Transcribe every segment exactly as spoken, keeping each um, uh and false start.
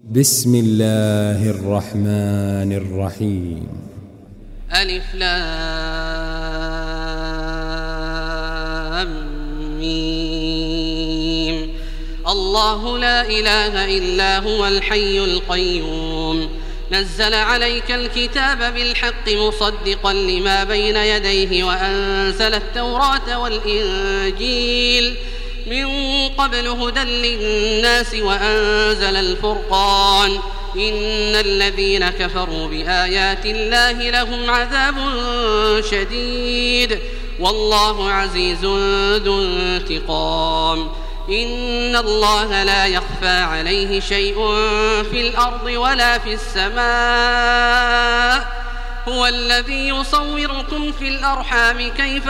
بسم الله الرحمن الرحيم. ألف لام ميم. الله لا إله إلا هو الحي القيوم نزل عليك الكتاب بالحق مصدقا لما بين يديه وأنزل التوراة والإنجيل من قبل هدى للناس وأنزل الفرقان إن الذين كفروا بآيات الله لهم عذاب شديد والله عزيز ذو انتقام. إن الله لا يخفى عليه شيء في الأرض ولا في السماء هو الذي يصوركم في الأرحام كيف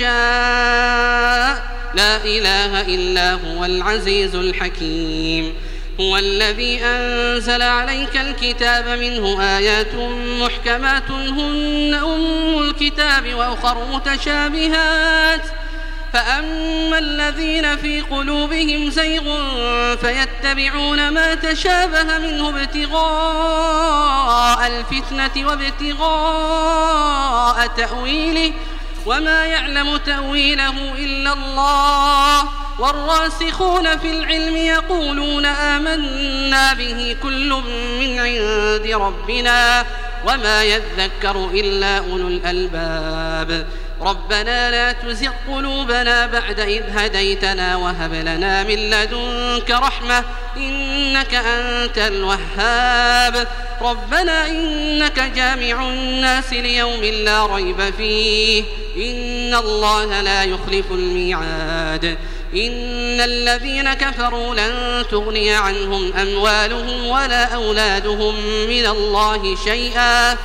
يشاء لا إله إلا هو العزيز الحكيم. هو الذي أنزل عليك الكتاب منه آيات محكمات هن أم الكتاب وأخر متشابهات فأما الذين في قلوبهم زيغ فيتبعون ما تشابه منه ابتغاء الفتنة وابتغاء تأويله وما يعلم تأويله إلا الله والراسخون في العلم يقولون آمنا به كل من عند ربنا وما يذكر إلا أولو الألباب. ربنا لا تزغ قلوبنا بعد إذ هديتنا وهب لنا من لدنك رحمة إنك أنت الوهاب. ربنا إنك جامع الناس ليوم لا ريب فيه إن الله لا يخلف الميعاد. إن الذين كفروا لن تغني عنهم أموالهم ولا أولادهم من الله شيئا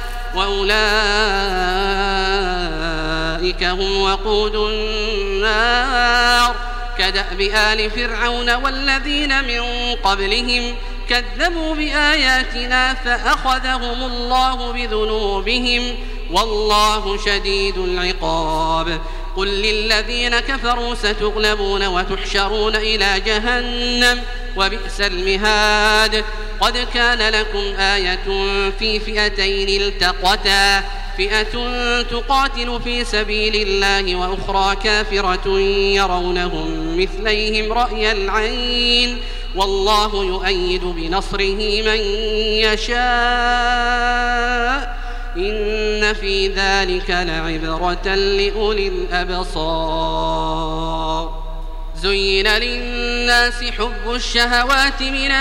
وأولئك هم وقود النار كدأب آل فرعون والذين من قبلهم كذبوا بآياتنا فأخذهم الله بذنوبهم والله شديد العقاب. قل للذين كفروا ستغلبون وتحشرون إلى جهنم وبئس المهاد. قد كان لكم آية في فئتين التقتا فئة تقاتل في سبيل الله وأخرى كافرة يرونهم مثليهم رأي العين والله يؤيد بنصره من يشاء إن في ذلك لعبرة لأولي الأبصار. زين للناس حب الشهوات من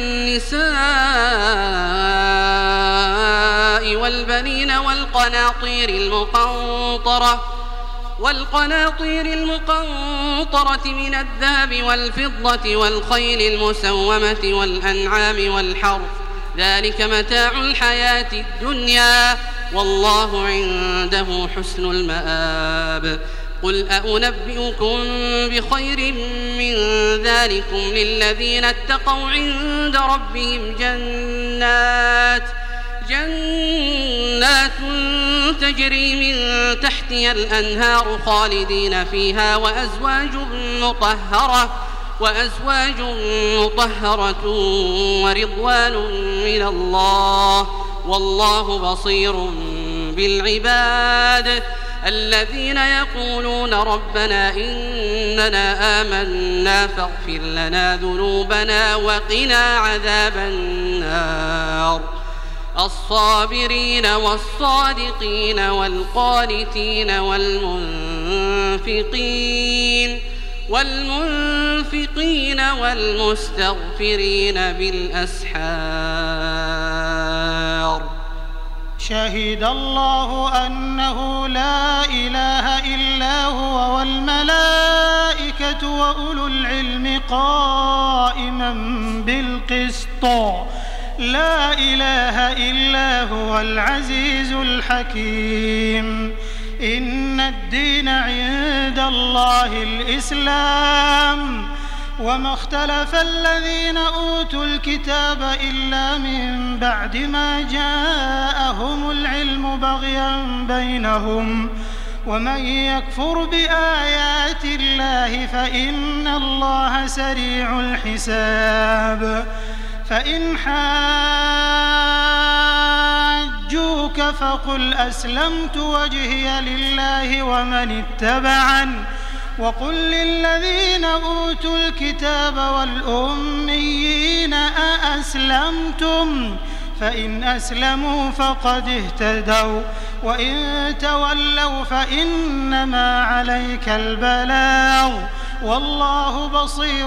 النساء والبنين والقناطير المقنطرة والقناطير المقنطرة من الذهب والفضة والخيل المسومة والأنعام والحرث ذلك متاع الحياة الدنيا والله عنده حسن المآب. قل أنبئكم بخير من ذلكم للذين اتقوا عند ربهم جنات جنات تجري من تحتها الأنهار خالدين فيها وأزواج مطهرة وأزواج مطهرة ورضوان من الله والله بصير بالعباد. الذين يقولون ربنا إننا آمنا فاغفر لنا ذنوبنا وقنا عذاب النار. الصابرين والصادقين والقانتين والمنفقين والمنفقين والمستغفرين بالأسحار. شهد الله أنه لا إله إلا هو والملائكة وأولو العلم قائما بالقسط لا إله إلا هو العزيز الحكيم. إن الدين عند الله الإسلام وما اختلف الذين أوتوا الكتاب إلا من بعد ما جاءهم العلم بغيا بينهم ومن يكفر بآيات الله فإن الله سريع الحساب. فإن حاجوك فقل أسلمت وجهي لله ومن اتبعني وقل للذين أوتوا الكتاب والأميين أأسلمتم فإن أسلموا فقد اهتدوا وإن تولوا فإنما عليك البلاغ والله بصير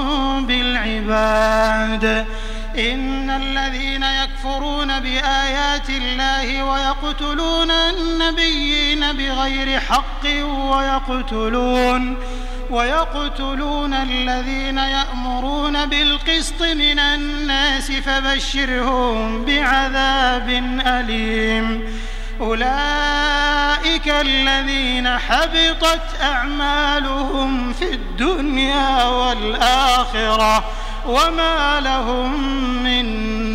بالعباد. إن الذين يكفرون بآيات الله ويقتلون النبيين بغير حق ويقتلون ويقتلون الذين يأمرون بالقسط من الناس فبشرهم بعذاب أليم. أولئك الذين حبطت أعمالهم في الدنيا والآخرة وما لهم من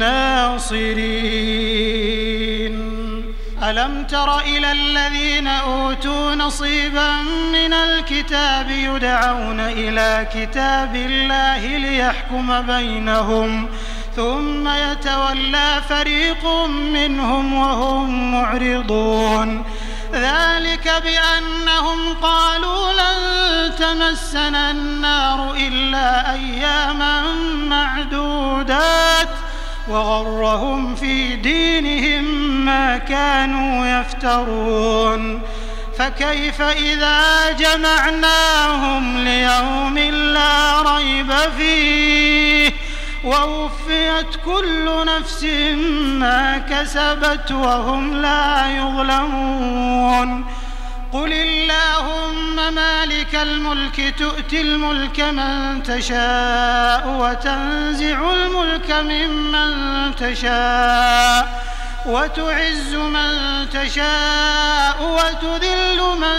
ناصرين. ألم تر إلى الذين أوتوا نصيبا من الكتاب يدعون إلى كتاب الله ليحكم بينهم ثم يتولى فريق منهم وهم معرضون. ذلك بأنهم قالوا لن تمسنا النار إلا أياما معدودات وغرهم في دينهم ما كانوا يفترون. فكيف إذا جمعناهم ليوم لا ريب فيه ووفيت كل نفس ما كسبت وهم لا يظلمون. قل اللهم مالك الملك تؤتي الملك من تشاء وتنزع الملك ممن تشاء وتعز من تشاء وتذل من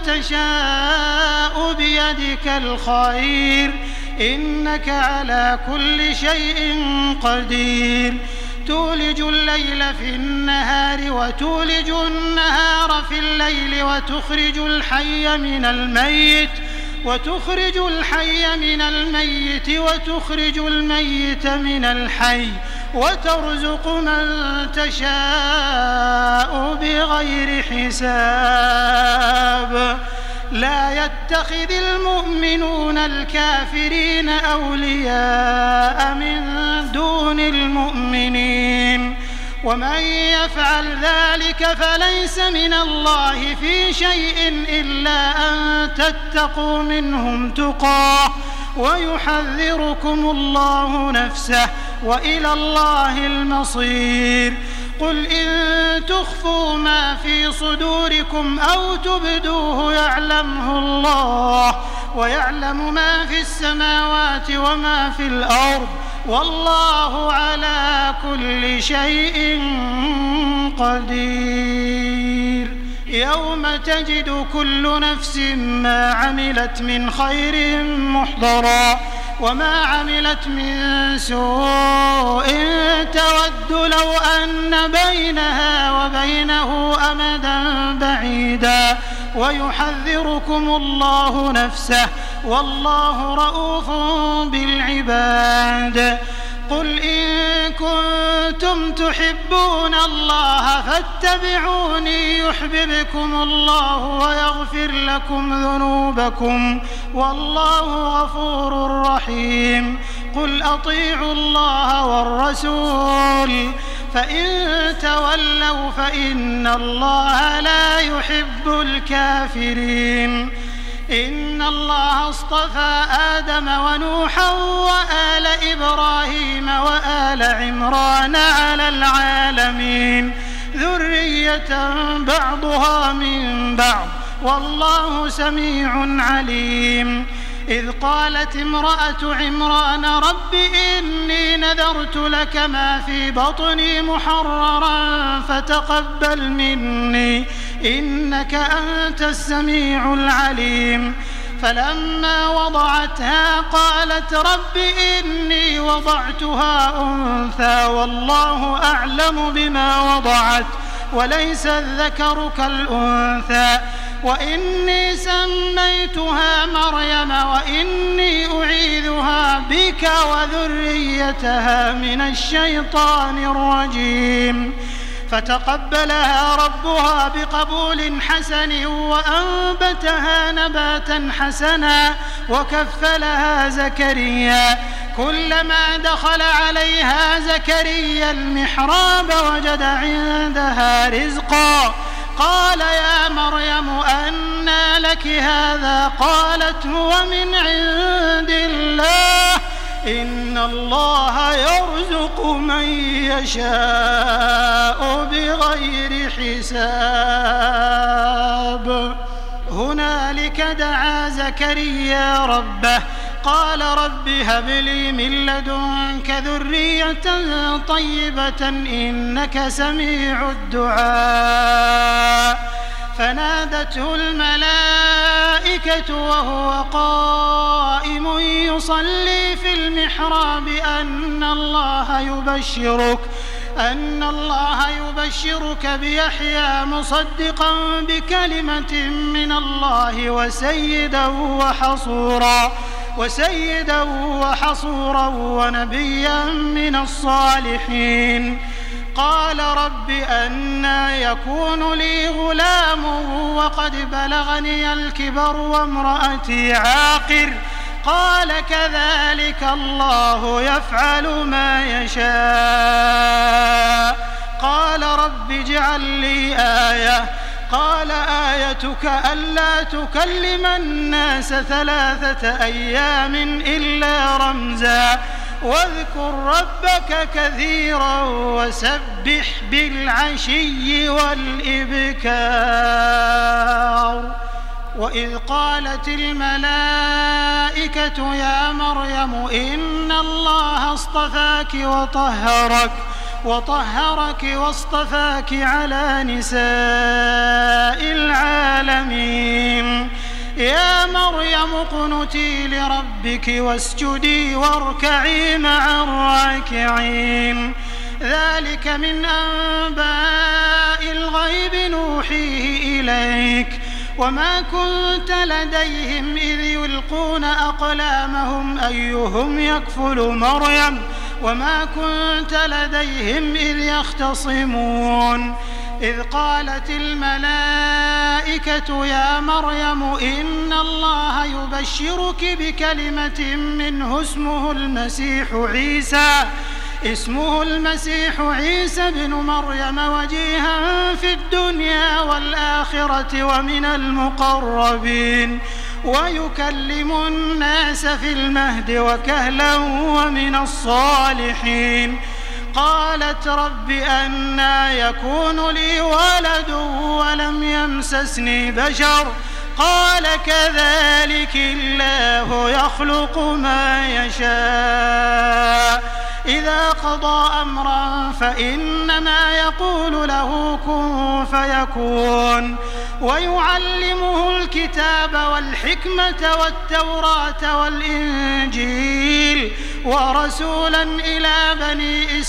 تشاء بيدك الخير إنك على كل شيء قدير. تولج الليل في النهار وتولج النهار في الليل وتخرج الحي من الميت وتخرج الحي من الميت وتخرج الميت من الحي وترزق من تشاء بغير حساب. لا يتخذ المؤمنون الكافرين أولياء من دون المؤمنين ومن يفعل ذلك فليس من الله في شيء إلا أن تتقوا منهم تقاه ويحذركم الله نفسه وإلى الله المصير. قل إن تخفوا ما في صدوركم أو تبدوه يعلمه الله ويعلم ما في السماوات وما في الأرض والله على كل شيء قدير. يوم تجد كل نفس ما عملت من خير محضرا وما عملت من سوء تود لو أن بينها وبينه أمدا بعيدا ويحذركم الله نفسه والله رؤوف بالعباد. قل إن كنتم تحبون الله فاتبعوني يحببكم الله ويغفر لكم ذنوبكم والله غفور رحيم. قل أطيعوا الله والرسول فإن تولوا فإن الله لا يحب الكافرين. إن الله اصطفى آدم ونوحا وآل إبراهيم وآل عمران على العالمين ذرية بعضها من بعض والله سميع عليم. إذ قالت امرأة عمران رب إني نذرت لك ما في بطني محررا فتقبل مني إنك أنت السميع العليم. فلما وضعتها قالت رب إني وضعتها أنثى والله أعلم بما وضعت وليس الذكر كالأنثى وإني سميتها مريم وإني أعيذها بك وذريتها من الشيطان الرجيم. فتقبلها ربها بقبول حسن وأنبتها نباتا حسنا وكفلها زكريا. كلما دخل عليها زكريا المحراب وجد عندها رزقا قال يا مريم أنى لك هذا؟ قالت هو من عند الله إن الله يرزق من يشاء بغير حساب. هنالك دعا زكريا ربه قال رب هب لي من لدنك ذرية طيبة إنك سميع الدعاء. فنادته الملائكة وهو قائم يصلي في المحراب أن الله يبشرك أن الله يبشرك بيحيى مصدقا بكلمة من الله وسيدا وحصورا وسيدا وحصورا ونبيا من الصالحين. قال رب أنى يكون لي غلام وقد بلغني الكبر وامرأتي عاقر؟ قال كذلك الله يفعل ما يشاء. قال رب اجعل لي آية. قال آيتك ألا تكلم الناس ثلاثة أيام إلا رمزا واذكر ربك كثيرا وسبح بالعشي والإبكار. وإذ قالت الملائكة يا مريم إن الله اصطفاك وطهرك وطهرك واصطفاك على نساء العالمين. يا مريم اقنتي لربك واسجدي واركعي مع الراكعين. ذلك من أنباء الغيب نوحيه إليك وما كنت لديهم إذ يلقون أقلامهم أيهم يكفل مريم وما كنت لديهم إذ يختصمون. إذ قالت الملائكة يا مريم إن الله يبشرك بكلمة منه اسمه المسيح عيسى اسمه المسيح عيسى بن مريم وجيها في الدنيا والآخرة ومن المقربين ويكلم الناس في المهد وكهلا ومن الصالحين. قالت رب أنى يكون لي ولد ولم يمسسني بشر؟ قال كذلك الله يخلق ما يشاء. إذا قضى أمرا فإنما يقول له كن فيكون. ويعلمه الكتاب والحكمة والتوراة والإنجيل ورسولا إلى بني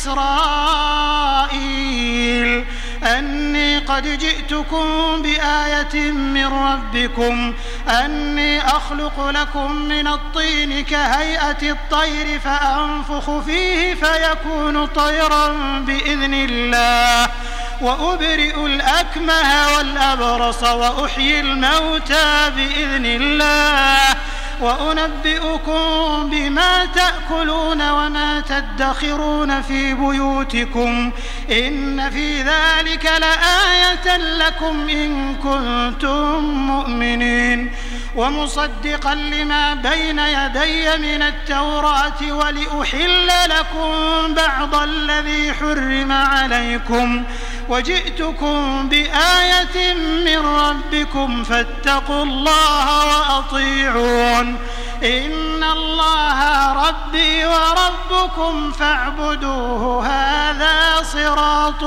إسرائيل أني قد جئتكم بآية من ربكم أني أخلق لكم من الطين كهيئة الطير فأنفخ فيه فيكون طيرا بإذن الله وأبرئ الأكمه والأبرص وأحيي الموتى بإذن الله وأنبئكم بما تأكلون وما تدخرون في بيوتكم إن في ذلك لآية لكم إن كنتم مؤمنين. ومصدقا لما بين يدي من التوراة ولأحل لكم بعض الذي حرم عليكم وجئتكم بآية من ربكم فاتقوا الله وأطيعون. إن الله ربي وربكم فاعبدوه هذا صراط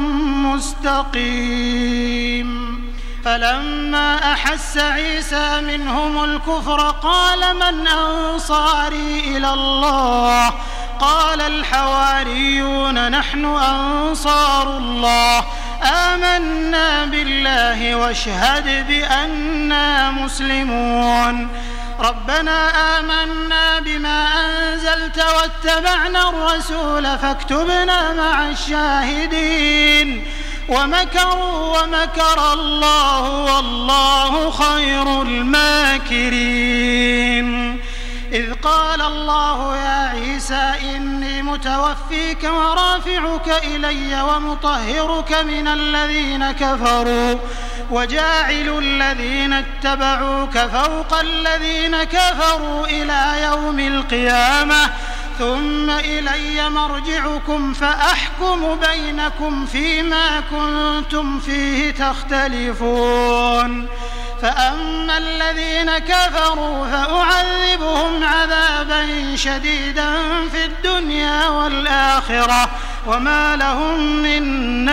مستقيم. فلما أحس عيسى منهم الكفر قال من أنصاري إلى الله؟ قال الحواريون نحن أنصار الله آمنا بالله واشهد بأننا مسلمون ربنا آمنا بما أنزلت واتبعنا الرسول فاكتبنا مع الشاهدين ومكروا ومكر الله والله خير الماكرين إذ قال الله يا عيسى إني متوفيك ورافعك إلي ومطهرك من الذين كفروا وجاعل الذين اتبعوك فوق الذين كفروا إلى يوم القيامة ثم إلي مرجعكم فأحكم بينكم فيما كنتم فيه تختلفون فأما الذين كفروا فأعذبهم عذابا شديدا في الدنيا والآخرة وما لهم من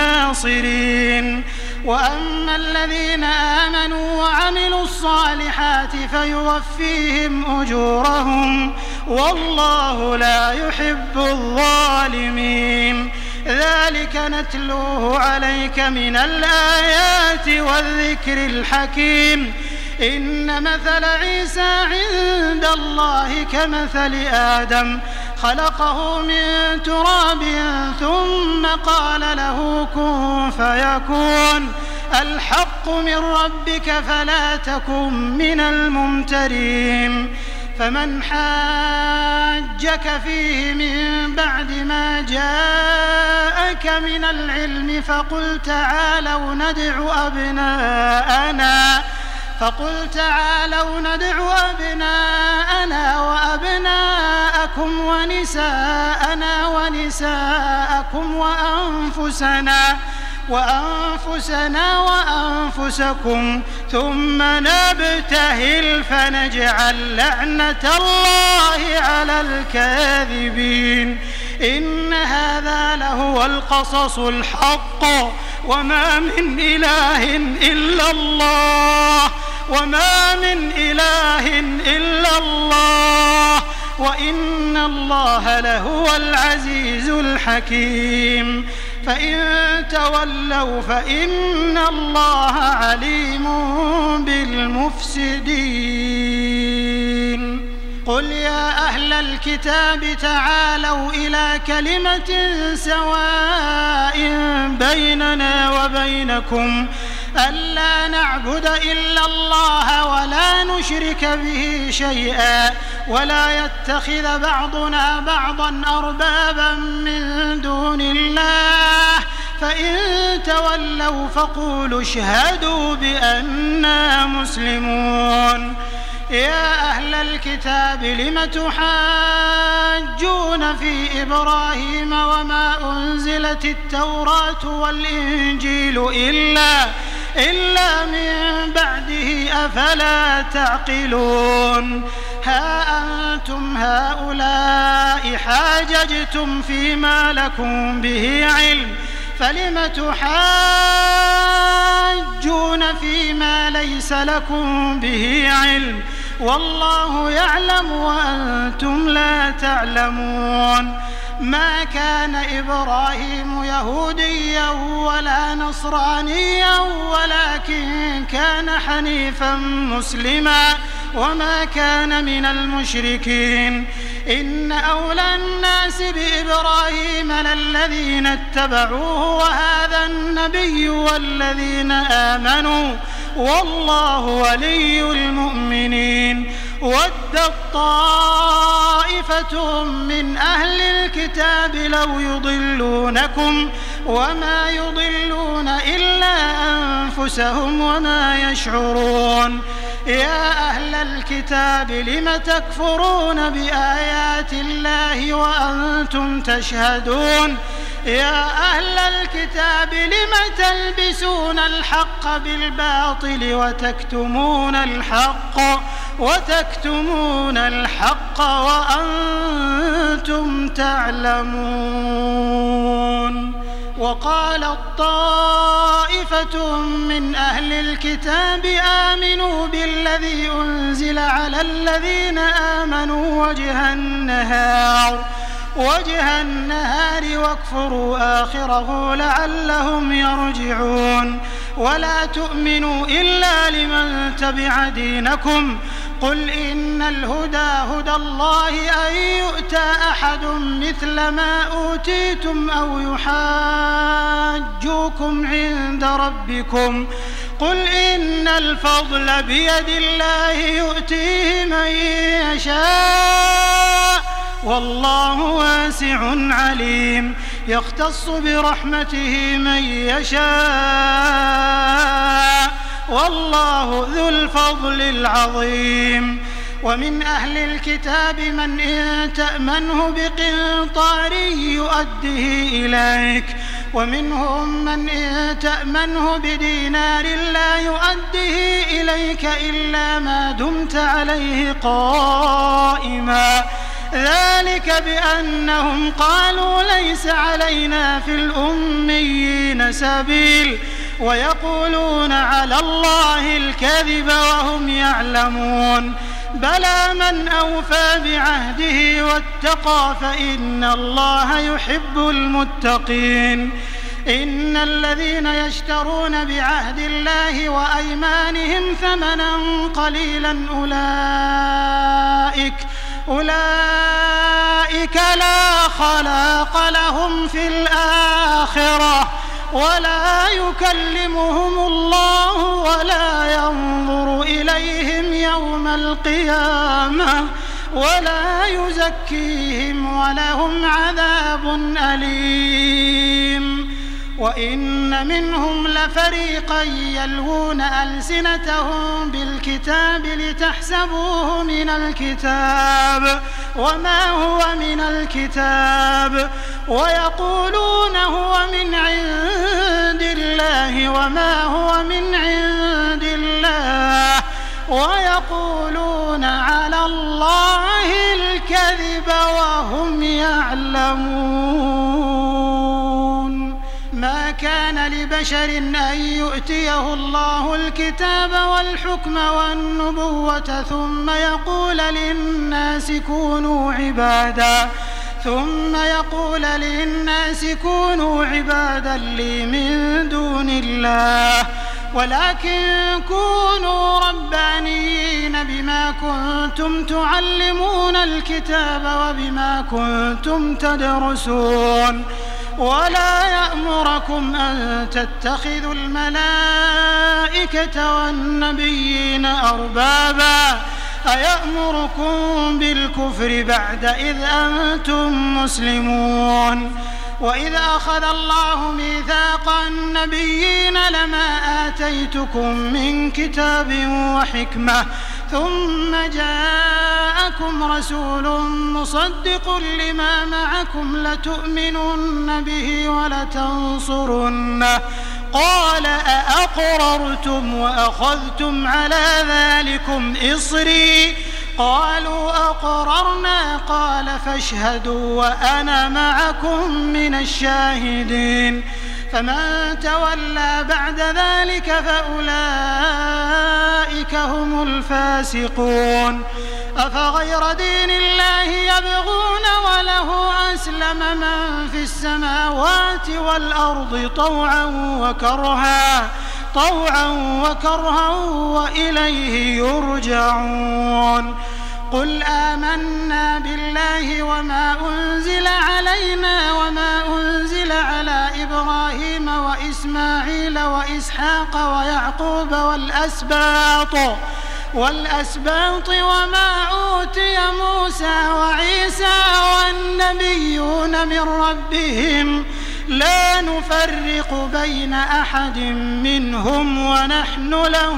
ناصرين وأما الذين آمنوا وعملوا الصالحات فيوفيهم أجورهم والله لا يحب الظالمين ذلك نتلوه عليك من الآيات والذكر الحكيم إن مثل عيسى عند الله كمثل آدم خلقه من تراب ثم قال له كن فيكون الحق من ربك فلا تكن من الممترين فمن حاجك فيه من بعد ما جاءك من العلم فقل تعالوا ندع أبناءنا فقل تعالوا ندع أبناءنا وأبناءكم ونساءنا ونساءكم وأنفسنا وأنفسنا وأنفسكم ثم نبتهل فنجعل لعنة الله على الكاذبين إن هذا لهو القصص الحق وما من إله إلا الله وما من إله إلا الله وإن الله لهو العزيز الحكيم فإن تولوا فإن الله عليم بالمفسدين قل يا أهل الكتاب تعالوا إلى كلمة سواء بيننا وبينكم ألا نعبد إلا الله ولا نشرك به شيئا ولا يتخذ بعضنا بعضا أربابا من دون الله فإن تولوا فقولوا اشهدوا بأننا مسلمون يا أهل الكتاب لم تحاجون في إبراهيم وما أنزلت التوراة والإنجيل إلا إلا من بعده أفلا تعقلون ها أنتم هؤلاء حاججتم فيما لكم به علم فلم تحاجون فيما ليس لكم به علم والله يعلم وأنتم لا تعلمون ما كان إبراهيم يهوديا ولا نصرانيا ولكن كان حنيفا مسلما وما كان من المشركين إن أولى الناس بإبراهيم للذين اتبعوه وهذا النبي والذين آمنوا والله ولي المؤمنين ودت طائفة من أهل الكتاب لو يضلونكم وما يضلون إلا أنفسهم وما يشعرون يا أهل الكتاب لم تكفرون بآيات الله وأنتم تشهدون يا أهل الكتاب لم تلبسون الحق بالباطل وتكتمون الحق وتكتمون الحق وأنتم تعلمون وقالت طائفة من أهل الكتاب آمنوا بالذي أنزل على الذين آمنوا وجه النهار وجه النهار واكفروا آخره لعلهم يرجعون ولا تؤمنوا إلا لمن تبع دينكم قل إن الهدى هدى الله أن يؤتى أحد مثل ما أوتيتم أو يحاجوكم عند ربكم قل إن الفضل بيد الله يؤتيه من يشاء والله واسع عليم يختص برحمته من يشاء والله ذو الفضل العظيم ومن أهل الكتاب من إن تأمنه بقنطار يؤده إليك ومنهم من إن تأمنه بدينار لا يؤده إليك إلا ما دمت عليه قائما ذلك بأنهم قالوا ليس علينا في الأميين سبيل ويقولون على الله الكذب وهم يعلمون بلى من أوفى بعهده واتقى فإن الله يحب المتقين إن الذين يشترون بعهد الله وأيمانهم ثمنا قليلا أولئك أولئك لا خلاق لهم في الآخرة ولا يكلمهم الله ولا ينظر إليهم يوم القيامة ولا يزكيهم ولهم عذاب أليم وإن منهم لفريقا يلوون ألسنتهم بالكتاب لتحسبوه من الكتاب وما هو من الكتاب ويقولون هو من عند الله وما هو من عند الله ويقولون على الله الكذب وهم يعلمون ما كان لبشر أن يؤتيه الله الكتاب والحكم والنبوة ثم يقول للناس كونوا عبادا ثم يقول للناس كونوا عبادا لي من دون الله ولكن كونوا ربانيين بما كنتم تعلمون الكتاب وبما كنتم تدرسون ولا يأمركم أن تتخذوا الملائكة والنبيين أربابا أيأمركم بالكفر بعد إذ أنتم مسلمون وإذ أخذ الله ميثاق النبيين لما آتيتكم من كتاب وحكمة ثم جاءكم رسول مصدق لما معكم لتؤمنن به ولتنصرنه قال أأقررتم وأخذتم على ذلكم إصري قالوا أقررنا قال فاشهدوا وأنا معكم من الشاهدين فمن تولى بعد ذلك فأولئك هم الفاسقون أفغير دين الله يبغون وله أسلم من في السماوات والأرض طوعا وكرها طوعا وكرها وإليه يرجعون قل آمنا بالله وما أنزل علينا وما أنزل على إبراهيم وإسماعيل وإسحاق ويعقوب والأسباط والأسباط وما أوتي موسى وعيسى والنبيون من ربهم لا نفرق بين أحد منهم ونحن له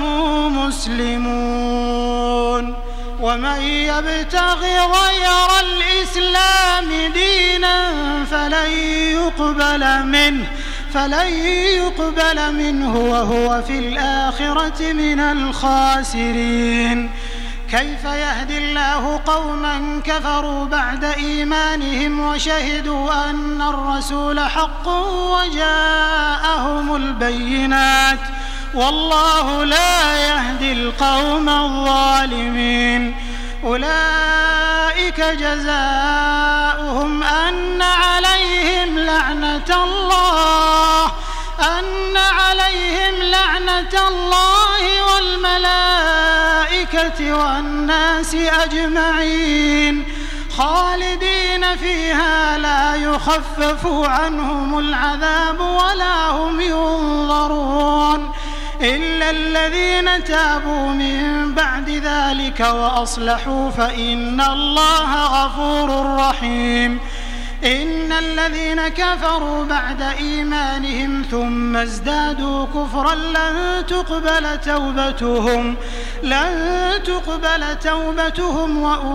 مسلمون ومن يبتغ غير الإسلام دينا فلن يقبل منه فلن يقبل منه وهو في الآخرة من الخاسرين كيف يهدي الله قوما كفروا بعد إيمانهم وشهدوا أن الرسول حق وجاءهم البينات والله لا يهدي القوم الظالمين أولئك جزاؤهم أن عليهم لعنة الله أن عليهم لعنة الله والملائكة والناس أجمعين خالدين فيها لا يخفف عنهم العذاب ولا هم ينظرون إلا الذين تابوا من بعد ذلك وأصلحوا فإن الله غفور رحيم. إن الذين كفروا بعد إيمانهم ثم ازدادوا كفرا لن تقبل توبتهم لن تقبل توبتهم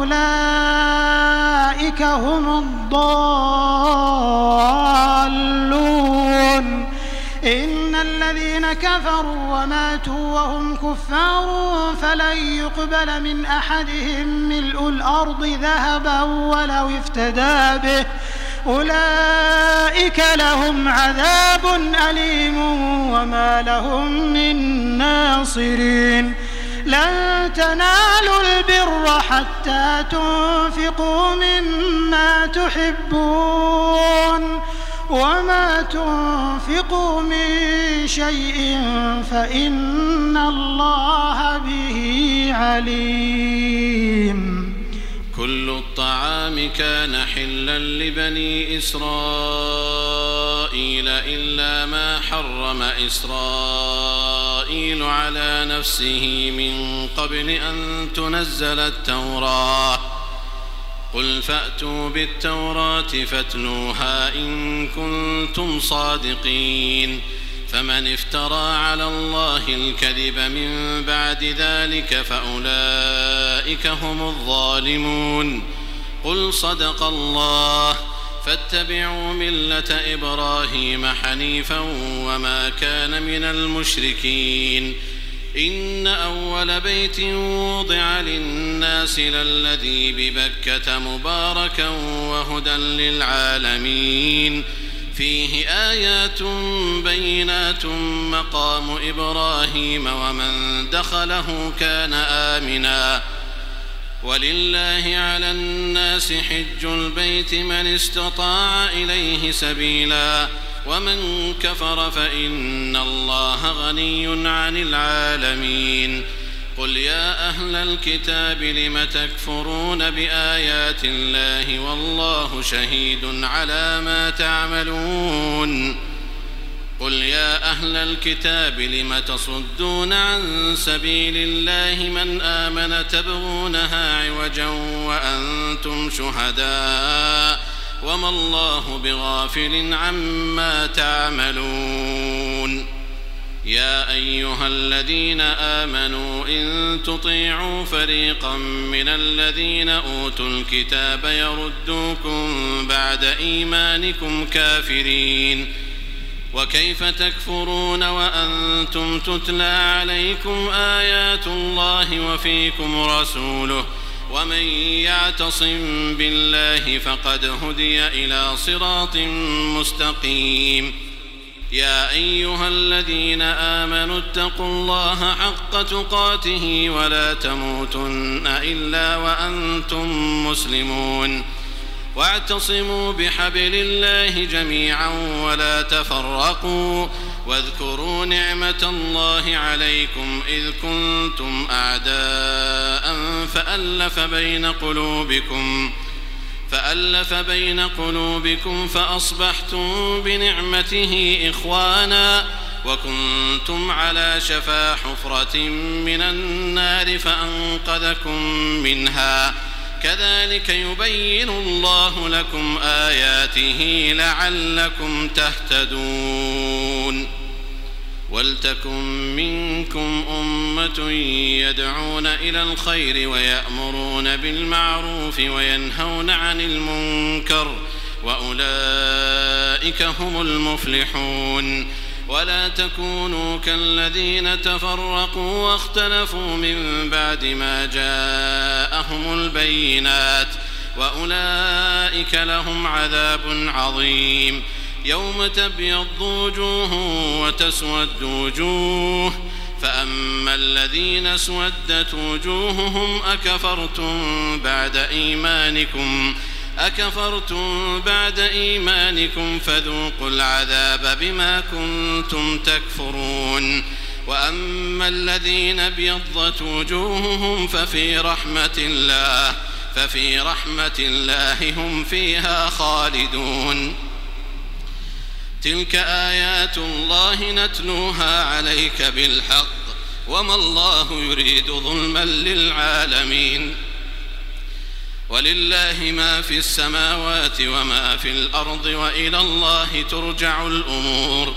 وأولئك هم الضالون. إن الذين كفروا وماتوا وهم كفار فلن يقبل من أحدهم ملء الأرض ذهبا ولو افتدى به أولئك لهم عذاب أليم وما لهم من ناصرين. لن تنالوا البر حتى تنفقوا مما تحبون وما تنفقوا من شيء فإن الله به عليم. كل الطعام كان حلا لبني إسرائيل إلا ما حرم إسرائيل على نفسه من قبل أن تنزل التوراة قل فأتوا بالتوراة فاتلوها إن كنتم صادقين. فمن افترى على الله الكذب من بعد ذلك فأولئك هم الظالمون. قل صدق الله فاتبعوا ملة إبراهيم حنيفا وما كان من المشركين. إن أول بيت وضع للناس للذي ببكة مباركا وهدى للعالمين فيه آيات بينات مقام إبراهيم ومن دخله كان آمنا ولله على الناس حج البيت من استطاع إليه سبيلا ومن كفر فإن الله غني عن العالمين. قل يا أهل الكتاب لم تكفرون بآيات الله والله شهيد على ما تعملون. قل يا أهل الكتاب لم تصدون عن سبيل الله من آمن تبغونها عوجا وأنتم شهداء وما الله بغافل عما تعملون. يا أيها الذين آمنوا إن تطيعوا فريقا من الذين أوتوا الكتاب يردوكم بعد إيمانكم كافرين وكيف تكفرون وأنتم تتلى عليكم آيات الله وفيكم رسوله ومن يعتصم بالله فقد هدي إلى صراط مستقيم. يا أيها الذين آمنوا اتقوا الله حق تقاته ولا تموتن إلا وأنتم مسلمون واعتصموا بحبل الله جميعا ولا تفرقوا واذكروا نعمة الله عليكم إذ كنتم أعداء فألف بين قلوبكم فألف بين قلوبكم فأصبحتم بنعمته إخوانا وكنتم على شفا حفرة من النار فأنقذكم منها كذلك يبين الله لكم آياته لعلكم تهتدون. ولتكن منكم أمة يدعون إلى الخير ويأمرون بالمعروف وينهون عن المنكر وأولئك هم المفلحون. ولا تكونوا كالذين تفرقوا واختلفوا من بعد ما جاءهم البينات وأولئك لهم عذاب عظيم. يوم تبيض وجوه وتسود وجوه فأما الذين اسودت وجوههم أكفرتم بعد إيمانكم أكفرتم بعد إيمانكم فذوقوا العذاب بما كنتم تكفرون وأما الذين ابيضت وجوههم ففي رحمة الله ففي رحمة الله هم فيها خالدون تلك آيات الله نتلوها عليك بالحق وما الله يريد ظلما للعالمين ولله ما في السماوات وما في الأرض وإلى الله ترجع الأمور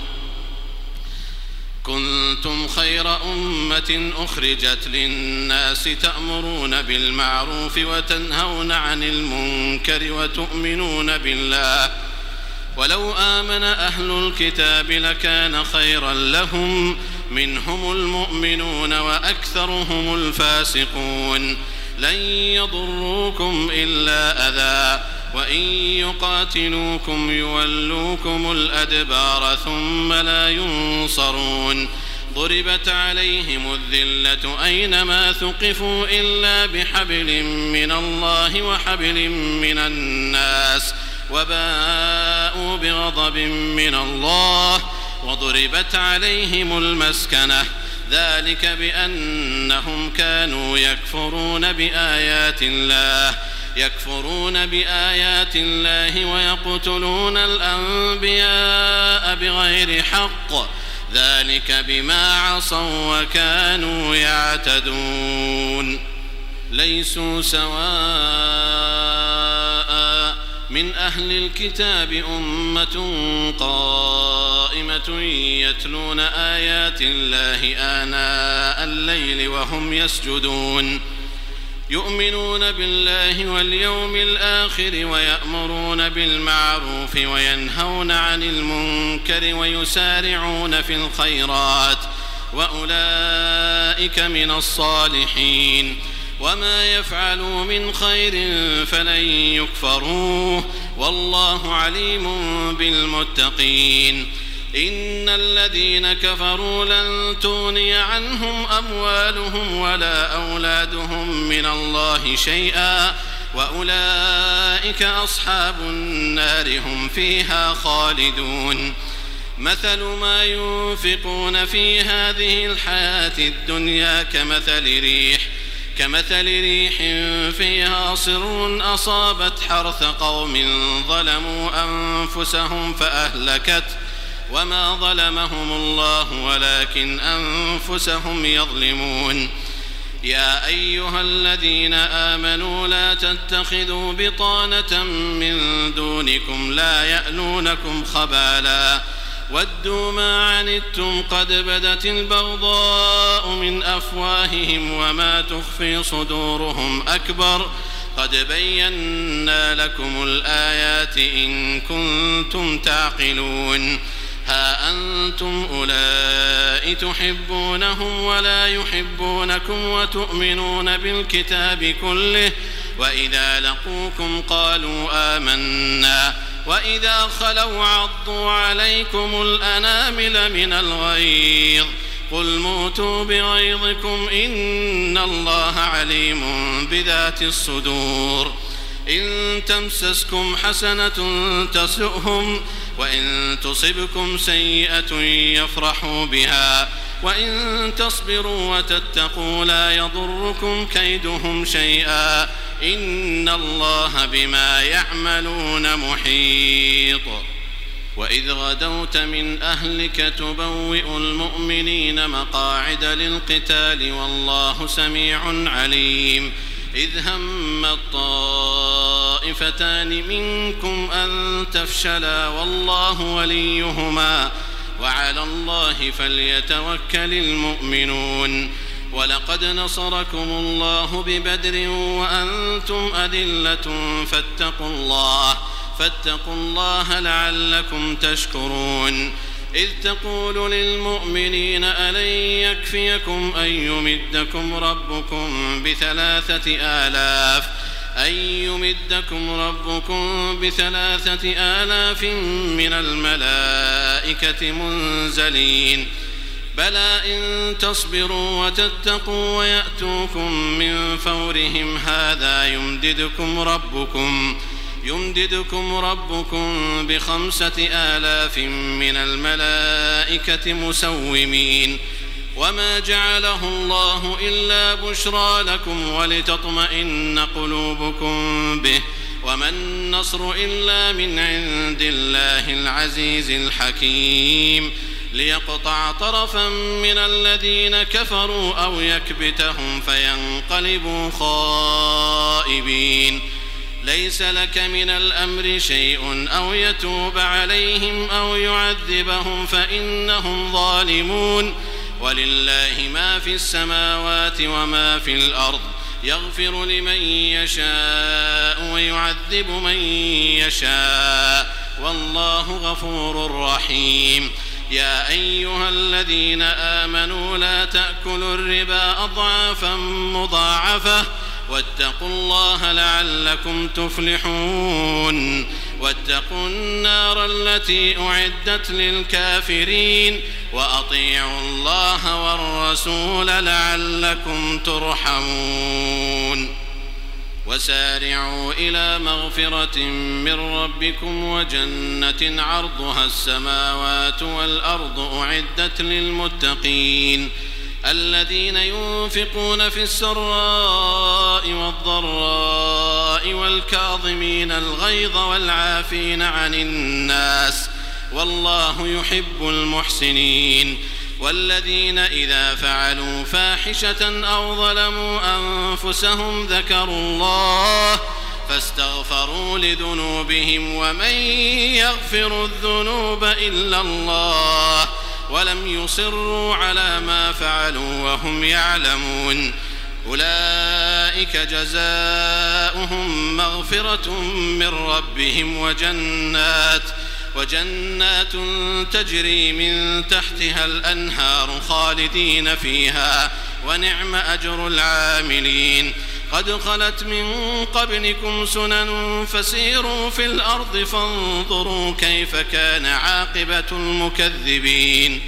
كنتم خير أمة أخرجت للناس تأمرون بالمعروف وتنهون عن المنكر وتؤمنون بالله ولو آمن أهل الكتاب لكان خيرا لهم منهم المؤمنون وأكثرهم الفاسقون لن يضروكم إلا أذى وإن يقاتلوكم يولوكم الأدبار ثم لا ينصرون ضربت عليهم الذلة أينما ثقفوا إلا بحبل من الله وحبل من الناس وباءوا بغضب من الله وضربت عليهم المسكنة ذلك بأنهم كانوا يكفرون بآيات الله يكفرون بآيات الله ويقتلون الأنبياء بغير حق ذلك بما عصوا وكانوا يعتدون ليسوا سواء من أهل الكتاب أمة قائمة يتلون آيات الله آناء الليل وهم يسجدون يؤمنون بالله واليوم الآخر ويأمرون بالمعروف وينهون عن المنكر ويسارعون في الخيرات وأولئك من الصالحين وما يفعلوا من خير فلن يكفروه والله عليم بالمتقين إن الذين كفروا لن تغني عنهم أموالهم ولا أولادهم من الله شيئا وأولئك أصحاب النار هم فيها خالدون مثل ما ينفقون في هذه الحياة الدنيا كمثل ريح كمثل ريح فيها صر أصابت حرث قوم ظلموا أنفسهم فأهلكت وما ظلمهم الله ولكن أنفسهم يظلمون يا أيها الذين آمنوا لا تتخذوا بطانة من دونكم لا يألونكم خبالا ودوا ما عنتم قد بدت البغضاء من أفواههم وما تخفي صدورهم أكبر قد بينا لكم الآيات إن كنتم تعقلون ها أنتم أولئك تحبونهم ولا يحبونكم وتؤمنون بالكتاب كله وإذا لقوكم قالوا آمنا وإذا خلوا عضوا عليكم الأنامل من الغيظ قل موتوا بغيظكم إن الله عليم بذات الصدور إن تمسسكم حسنة تسؤهم وإن تصبكم سيئة يفرحوا بها وإن تصبروا وتتقوا لا يضركم كيدهم شيئا إن الله بما يعملون محيط وإذ غدوت من أهلك تبوئ المؤمنين مقاعد للقتال والله سميع عليم إذ هم الطائفتان منكم أن تفشلا والله وليهما وعلى الله فليتوكل المؤمنون ولقد نصركم الله ببدر وأنتم أذلة فاتقوا الله فاتقوا الله لعلكم تشكرون إذ تقول للمؤمنين ألن يكفيكم أن يمدكم ربكم بثلاثة آلاف أن يمدكم ربكم بثلاثة آلاف من الملائكة منزلين بلى إن تصبروا وتتقوا ويأتوكم من فورهم هذا يمددكم ربكم يمددكم ربكم بخمسة آلاف من الملائكة مسومين وما جعله الله إلا بشرى لكم ولتطمئن قلوبكم به وما النصر إلا من عند الله العزيز الحكيم ليقطع طرفا من الذين كفروا أو يكبتهم فينقلبوا خائبين ليس لك من الأمر شيء أو يتوب عليهم أو يعذبهم فإنهم ظالمون ولله ما في السماوات وما في الأرض يغفر لمن يشاء ويعذب من يشاء والله غفور رحيم يا أيها الذين آمنوا لا تأكلوا الربا أضعافا مضاعفة واتقوا الله لعلكم تفلحون واتقوا النار التي أعدت للكافرين وأطيعوا الله والرسول لعلكم ترحمون وسارعوا إلى مغفرة من ربكم وجنة عرضها السماوات والأرض أعدت للمتقين الذين ينفقون في السراء والضراء والكاظمين الغيظ والعافين عن الناس والله يحب المحسنين والذين إذا فعلوا فاحشة أو ظلموا أنفسهم ذكروا الله فاستغفروا لذنوبهم ومن يغفر الذنوب إلا الله ولم يصروا على ما فعلوا وهم يعلمون أولئك جزاؤهم مغفرة من ربهم وجنات وجنات تجري من تحتها الأنهار خالدين فيها ونعم أجر العاملين قد خلت من قبلكم سنن فسيروا في الأرض فانظروا كيف كان عاقبة المكذبين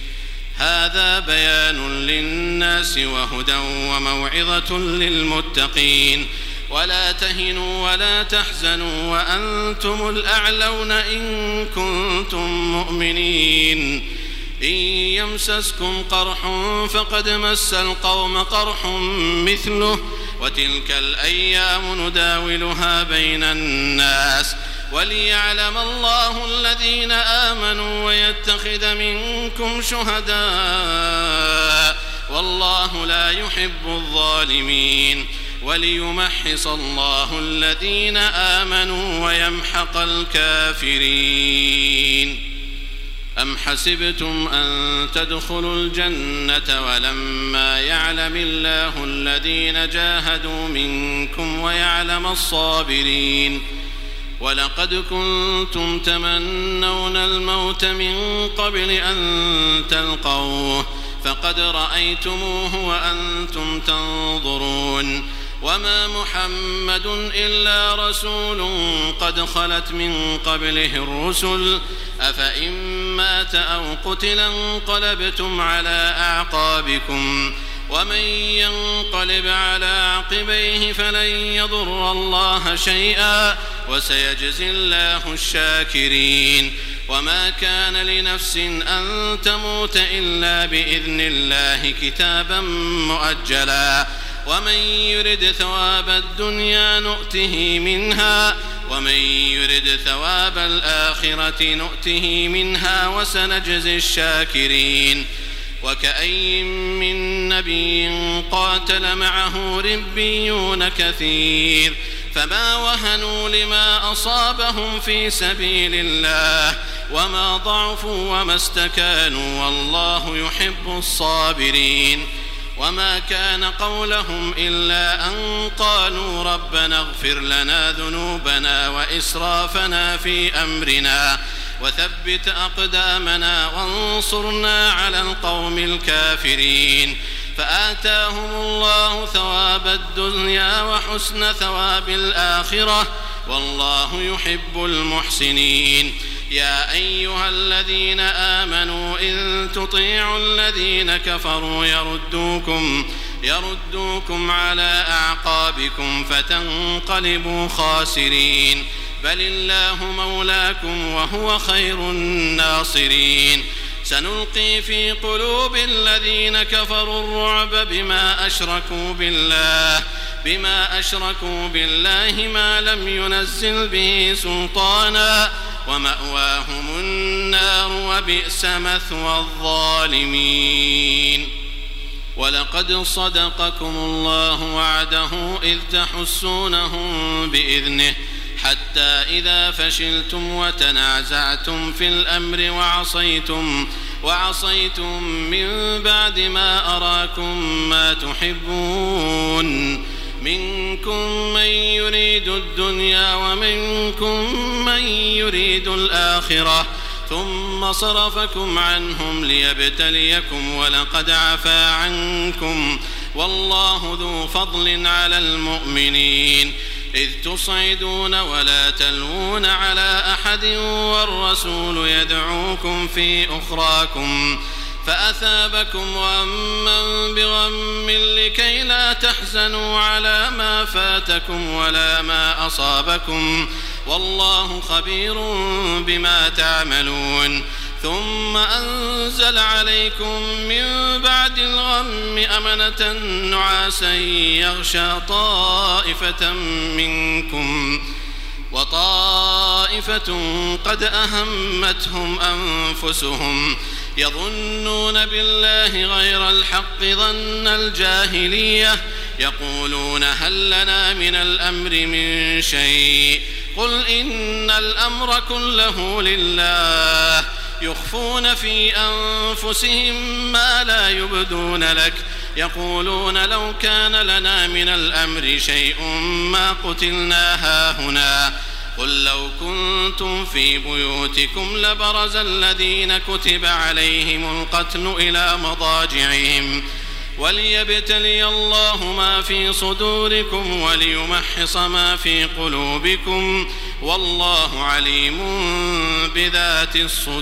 هذا بيان للناس وهدى وموعظة للمتقين ولا تهنوا ولا تحزنوا وأنتم الأعلون إن كنتم مؤمنين إن يمسسكم قرح فقد مس القوم قرح مثله وتلك الأيام نداولها بين الناس وليعلم الله الذين آمنوا ويتخذ منكم شهداء والله لا يحب الظالمين وليمحص الله الذين آمنوا ويمحق الكافرين أم حسبتم أن تدخلوا الجنة ولما يعلم الله الذين جاهدوا منكم ويعلم الصابرين ولقد كنتم تمنون الموت من قبل أن تلقوه فقد رأيتموه وأنتم تنظرون وما محمد إلا رسول قد خلت من قبله الرسل أفإن مات أو قتل انقلبتم على أعقابكم ومن ينقلب على عقبيه فلن يضر الله شيئا وسيجزي الله الشاكرين وما كان لنفس أن تموت إلا بإذن الله كتابا مؤجلا ومن يرد ثواب الدنيا نؤته منها ومن يرد ثواب الآخرة نؤته منها وسنجزي الشاكرين وكأي من نبي قاتل معه ربيون كثير فما وهنوا لما أصابهم في سبيل الله وما ضعفوا وما استكانوا والله يحب الصابرين وما كان قولهم إلا أن قالوا ربنا اغفر لنا ذنوبنا وإسرافنا في أمرنا وثبت أقدامنا وانصرنا على القوم الكافرين فآتاهم الله ثواب الدنيا وحسن ثواب الآخرة والله يحب المحسنين يا أيها الذين آمنوا إن تطيعوا الذين كفروا يردوكم يردوكم على أعقابكم فتنقلبوا خاسرين بل الله مولاكم وهو خير الناصرين سنلقي في قلوب الذين كفروا الرعب بما أشركوا بالله بما أشركوا بالله ما لم ينزل به سلطانا ومأواهم النار وبئس مثوى الظالمين ولقد صدقكم الله وعده إذ تحسونهم بإذنه حتى إذا فشلتم وتنازعتم في الأمر وعصيتم وعصيتم من بعد ما أراكم ما تحبون منكم من يريد الدنيا ومنكم من يريد الآخرة ثم صرفكم عنهم ليبتليكم ولقد عفا عنكم والله ذو فضل على المؤمنين إذ تصعدون ولا تلوون على أحد والرسول يدعوكم في أخراكم فأثابكم غما بغم لكي لا تحزنوا على ما فاتكم ولا ما أصابكم والله خبير بما تعملون ثم أنزل عليكم من بعد الغم أمنة نعاسا يغشى طائفة منكم وطائفة قد أهمتهم أنفسهم يظنون بالله غير الحق ظن الجاهلية يقولون هل لنا من الأمر من شيء قل إن الأمر كله لله يخفون في أنفسهم ما لا يبدون لك يقولون لو كان لنا من الأمر شيء ما قتلنا هاهنا قل لو كنتم في بيوتكم لبرز الذين كتب عليهم القتل إلى مضاجعهم وليبتلي الله ما في صدوركم وليمحص ما في قلوبكم والله عليم بذات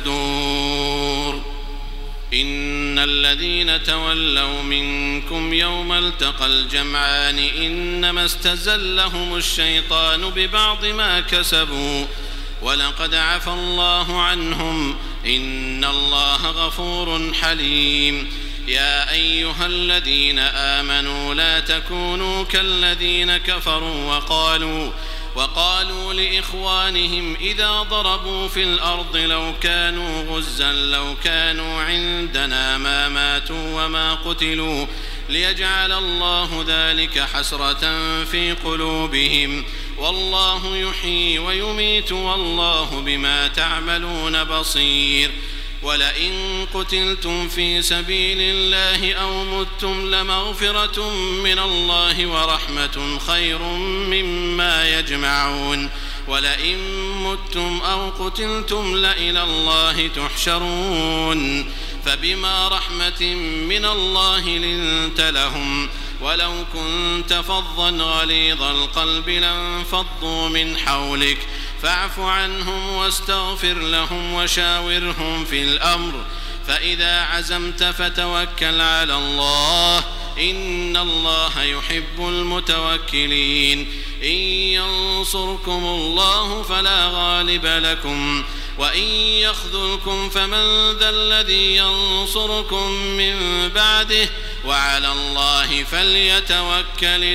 الصدور إن الذين تولوا منكم يوم التقى الجمعان إنما استزلهم الشيطان ببعض ما كسبوا ولقد عفى الله عنهم إن الله غفور حليم يا أيها الذين آمنوا لا تكونوا كالذين كفروا وقالوا وقالوا لإخوانهم إذا ضربوا في الأرض لو كانوا غزا لو كانوا عندنا ما ماتوا وما قتلوا ليجعل الله ذلك حسرة في قلوبهم والله يحيي ويميت والله بما تعملون بصير ولئن قتلتم في سبيل الله أو متم لمغفرة من الله ورحمة خير مما يجمعون ولئن متم أو قتلتم لإلى الله تحشرون فبما رحمة من الله لنت لهم ولو كنت فظا غليظ القلب لانفضوا من حولك فاعف عنهم واستغفر لهم وشاورهم في الأمر فإذا عزمت فتوكل على الله إن الله يحب المتوكلين إن ينصركم الله فلا غالب لكم وإن يخذلكم فمن ذا الذي ينصركم من بعده وعلى الله فليتوكل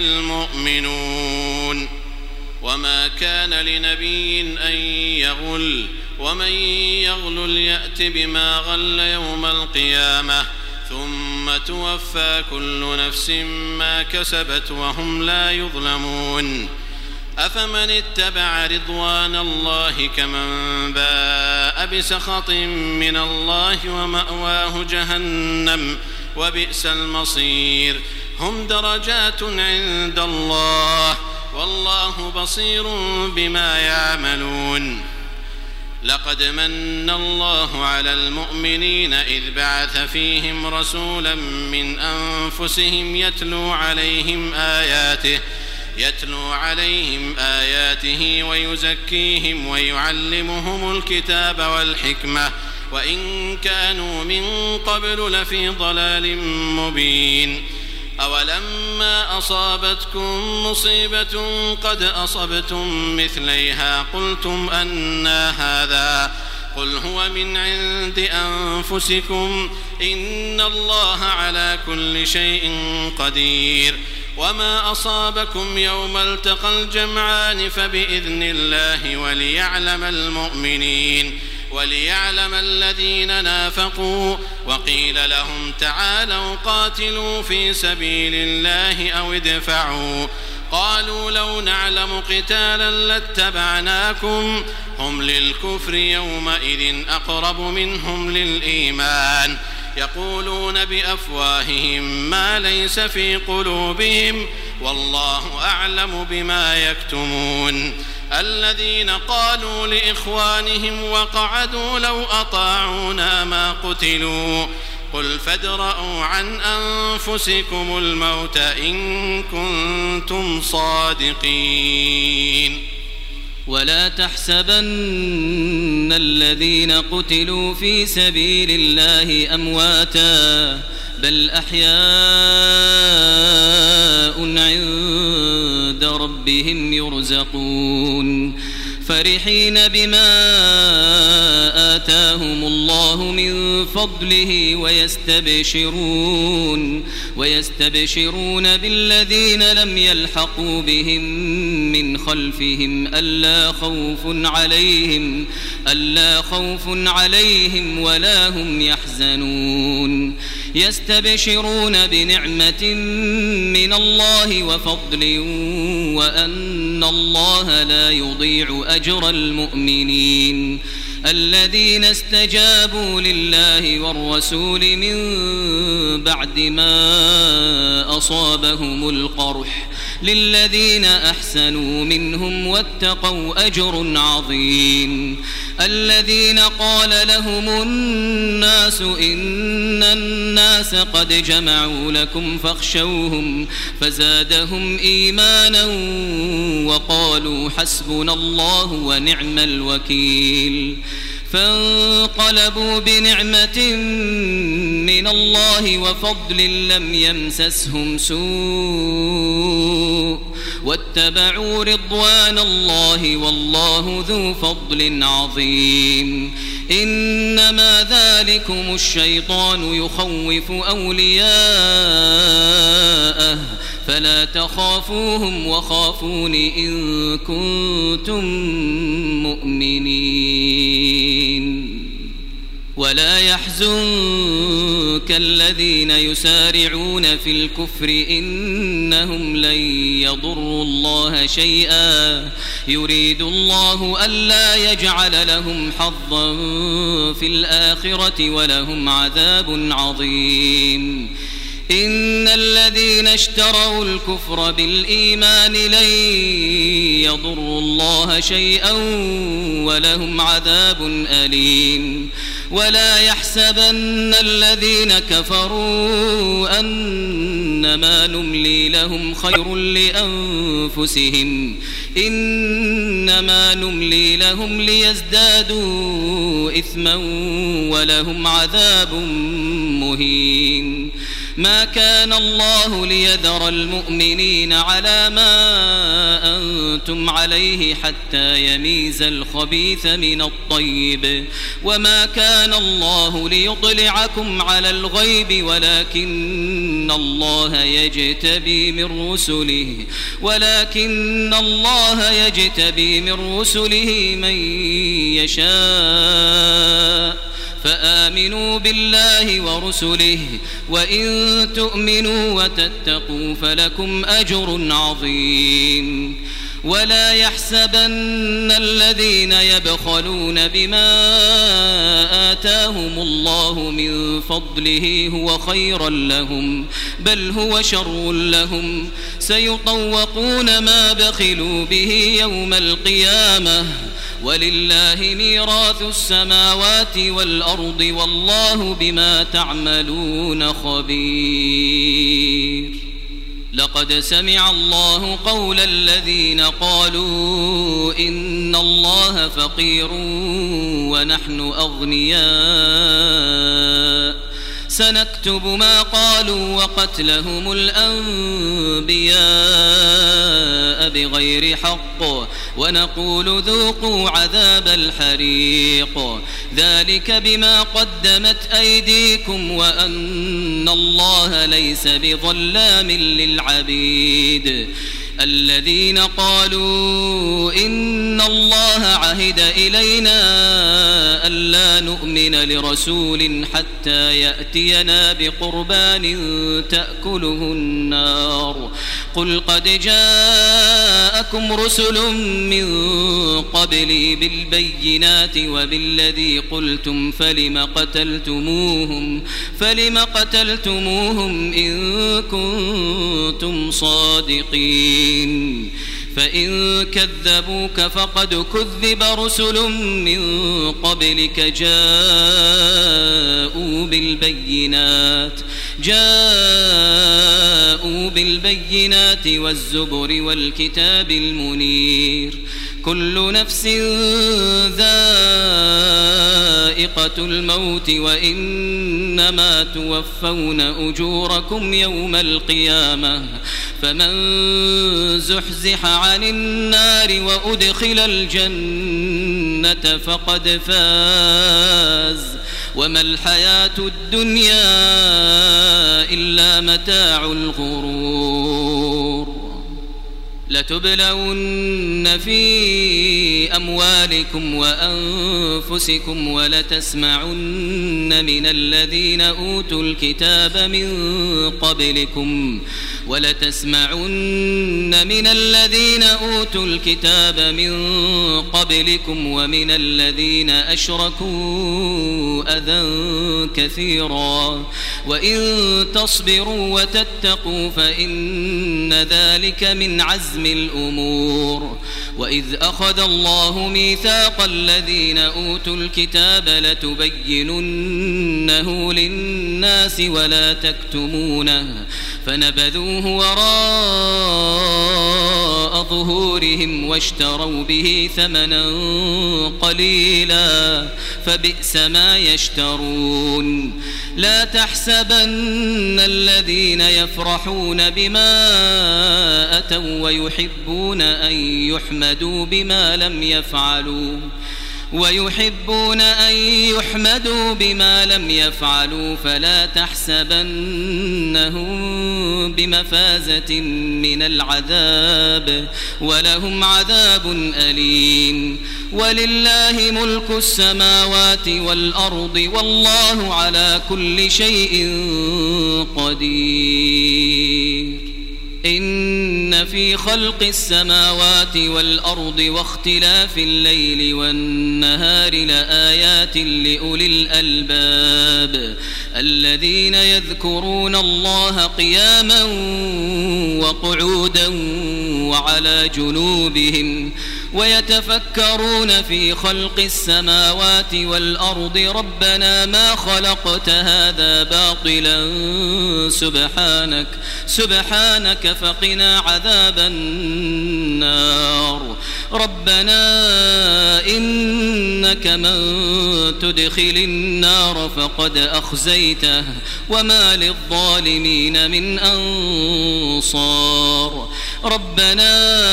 المؤمنون وما كان لنبي أن يغل ومن يغلل يأت بما غل يوم القيامة ثم توفى كل نفس ما كسبت وهم لا يظلمون أفمن اتبع رضوان الله كمن باء بسخط من الله ومأواه جهنم وبئس المصير هم درجات عند الله والله بصير بما يعملون لقد من الله على المؤمنين إذ بعث فيهم رسولا من أنفسهم يتلو عليهم آياته يتلو عليهم آياته ويزكيهم ويعلمهم الكتاب والحكمة وإن كانوا من قبل لفي ضلال مبين. أولما أصابتكم مصيبة قد أصبتم مثليها قلتم أنى هذا قل هو من عند أنفسكم إن الله على كل شيء قدير. وما أصابكم يوم التقى الجمعان فبإذن الله وليعلم المؤمنين وليعلم الذين نافقوا. وقيل لهم تعالوا قاتلوا في سبيل الله أو ادفعوا قالوا لو نعلم قتالا لاتبعناكم هم للكفر يومئذ أقرب منهم للإيمان يقولون بأفواههم ما ليس في قلوبهم والله أعلم بما يكتمون. الذين قالوا لإخوانهم وقعدوا لو أطاعونا ما قتلوا قل فادرءوا عن أنفسكم الموت إن كنتم صادقين. ولا تحسبن الذين قتلوا في سبيل الله أمواتا بل أحياء عند ربهم يرزقون فرحين بما آتاهم الله من فضله ويستبشرون ويستبشرون بالذين لم يلحقوا بهم من خلفهم ألا خوف عليهم ألا خوف عليهم ولا هم يحزنون يستبشرون بنعمة من الله وفضل وأن الله لا يضيع أجر المؤمنين. الذين استجابوا لله والرسول من بعد ما أصابهم القرح للذين أحسنوا منهم واتقوا أجر عظيم. الذين قال لهم الناس إن الناس قد جمعوا لكم فاخشوهم فزادهم إيمانا وقالوا حسبنا الله ونعم الوكيل. فانقلبوا بنعمة من الله وفضل لم يمسسهم سوء واتبعوا رضوان الله والله ذو فضل عظيم. إنما ذلكم الشيطان يخوف أولياءه فلا تخافوهم وخافون إن كنتم مؤمنين. ولا يحزنك الذين يسارعون في الكفر إنهم لن يضروا الله شيئا يريد الله ألا يجعل لهم حظا في الآخرة ولهم عذاب عظيم. إن الذين اشتروا الكفر بالإيمان لن يضروا الله شيئا ولهم عذاب أليم. ولا يحسبن الذين كفروا أنما نملي لهم خير لأنفسهم إنما نملي لهم ليزدادوا إثما ولهم عذاب مهين. ما كان الله ليذر المؤمنين على ما أنتم عليه حتى يميز الخبيث من الطيب وما كان الله ليطلعكم على الغيب ولكن الله يجتبي من رسله ولكن الله يجتبي من رسله من يشاء فآمنوا بالله ورسله وإن تؤمنوا وتتقوا فلكم أجر عظيم. ولا يحسبن الذين يبخلون بما آتاهم الله من فضله هو خيرا لهم بل هو شر لهم سيطوقون ما بخلوا به يوم القيامة ولله ميراث السماوات والأرض والله بما تعملون خبير. لقد سمع الله قول الذين قالوا إن الله فقير ونحن أغنياء سنكتب ما قالوا وقتلهم الأنبياء بغير حق ونقول ذوقوا عذاب الحريق ذلك بما قدمت أيديكم وأن الله ليس بظلام للعبيد الذين قالوا إن الله عهد إلينا ألا نؤمن لرسول حتى يأتينا بقربان تأكله النار قل قد جاءكم رسل من قبلي بالبينات وبالذي قلتم فلم قتلتموهم فلم قتلتموهم إن كنتم صادقين فإن كذبوك فقد كذب رسل من قبلك جاءوا بالبينات جاءوا بالبينات والزبر والكتاب المنير كل نفس ذائقة الموت وإنما توفون أجوركم يوم القيامة فمن زحزح عن النار وأدخل الجنة فقد فاز وما الحياة الدنيا إلا متاع الغرور لتبلون في أموالكم وأنفسكم ولتسمعن من الذين أوتوا الكتاب من قبلكم ولتسمعن من الذين أوتوا الكتاب من قبلكم ومن الذين أشركوا أذى كثيرا وإن تصبروا وتتقوا فإن ذلك من عزم الأمور وإذ أخذ الله ميثاق الذين أوتوا الكتاب لتبيننه للناس ولا تكتمونه فنبذوه وراء ظهورهم واشتروا به ثمنا قليلا فبئس ما يشترون لا تحسبن الذين يفرحون بما أتوا ويحبون أن يحمدوا بما لم يفعلوا ويحبون أن يحمدوا بما لم يفعلوا فلا تحسبنهم بمفازة من العذاب ولهم عذاب أليم ولله ملك السماوات والأرض والله على كل شيء قدير إن في خلق السماوات والأرض واختلاف الليل والنهار لآيات لأولي الألباب الذين يذكرون الله قياما وقعودا وعلى جنوبهم ويتفكرون في خلق السماوات والأرض ربنا ما خلقت هذا باطلا سبحانك سبحانك فقنا عذاب النار ربنا إنك من تدخل النار فقد أخزيته وما للظالمين من أنصار ربنا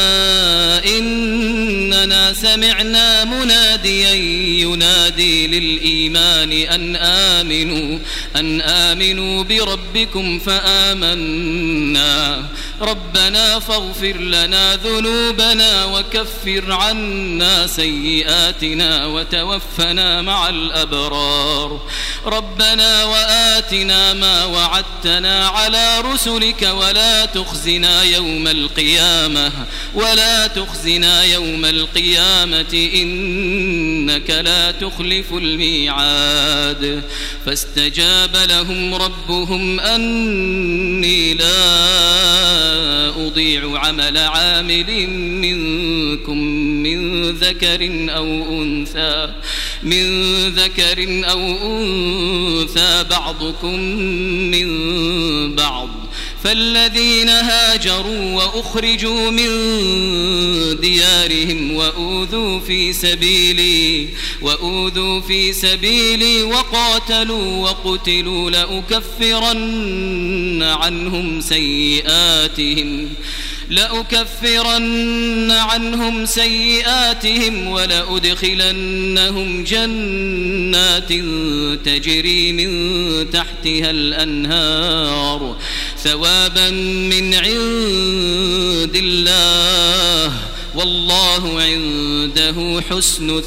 إننا سمعنا مناديا ينادي للإيمان أن آمنوا أن آمنوا بربكم فآمنا ربنا فاغفر لنا ذنوبنا وكفر عنا سيئاتنا وتوفنا مع الأبرار ربنا وآتنا ما وعدتنا على رسلك ولا تخزنا يوم القيامة ولا تخزنا يوم القيامة إنك لا تخلف الميعاد فاستجاب لهم ربهم أني لا أضيع عمل عامل منكم من ذكر أو أنثى من ذكر أو أنثى بعضكم من بعض فالذين هاجروا وأخرجوا من ديارهم وأوذوا في سبيلي وأوذوا في سبيلي وقاتلوا وقتلوا لأكفرن عنهم سيئاتهم لأكفرن عنهم سيئاتهم ولأدخلنهم جنات تجري من تحتها الأنهار ثوابا من عند الله والله عنده حسن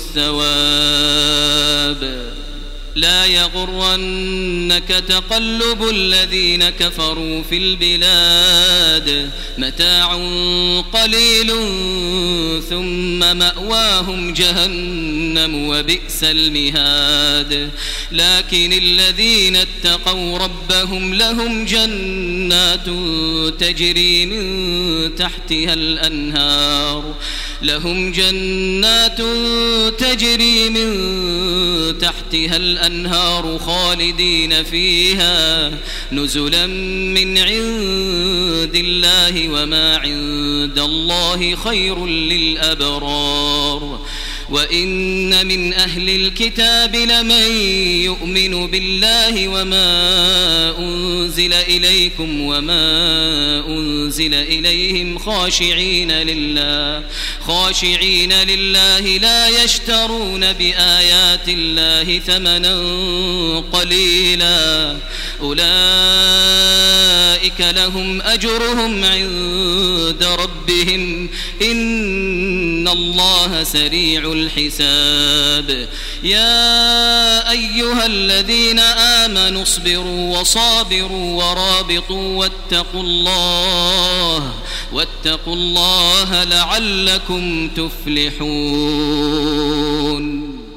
الثواب. لا يغرنك تقلب الذين كفروا في البلاد متاع قليل ثم مأواهم جهنم وبئس المهاد. لكن الذين اتقوا ربهم لهم جنات تجري من تحتها الأنهار لهم جنات تجري من تحتها الأنهار خالدين فيها نزلا من عند الله وما عند الله خير للأبرار. وإن من أهل الكتاب لمن يؤمن بالله وما أنزل إليكم وما أنزل إليهم خاشعين لله خاشعين لله لا يشترون بآيات الله ثمنا قليلا أولئك لهم أجرهم عند ربهم إن الله سريع الحساب. يا أيها الذين آمنوا اصبروا وصابروا ورابطوا واتقوا الله واتقوا الله لعلكم تفلحون.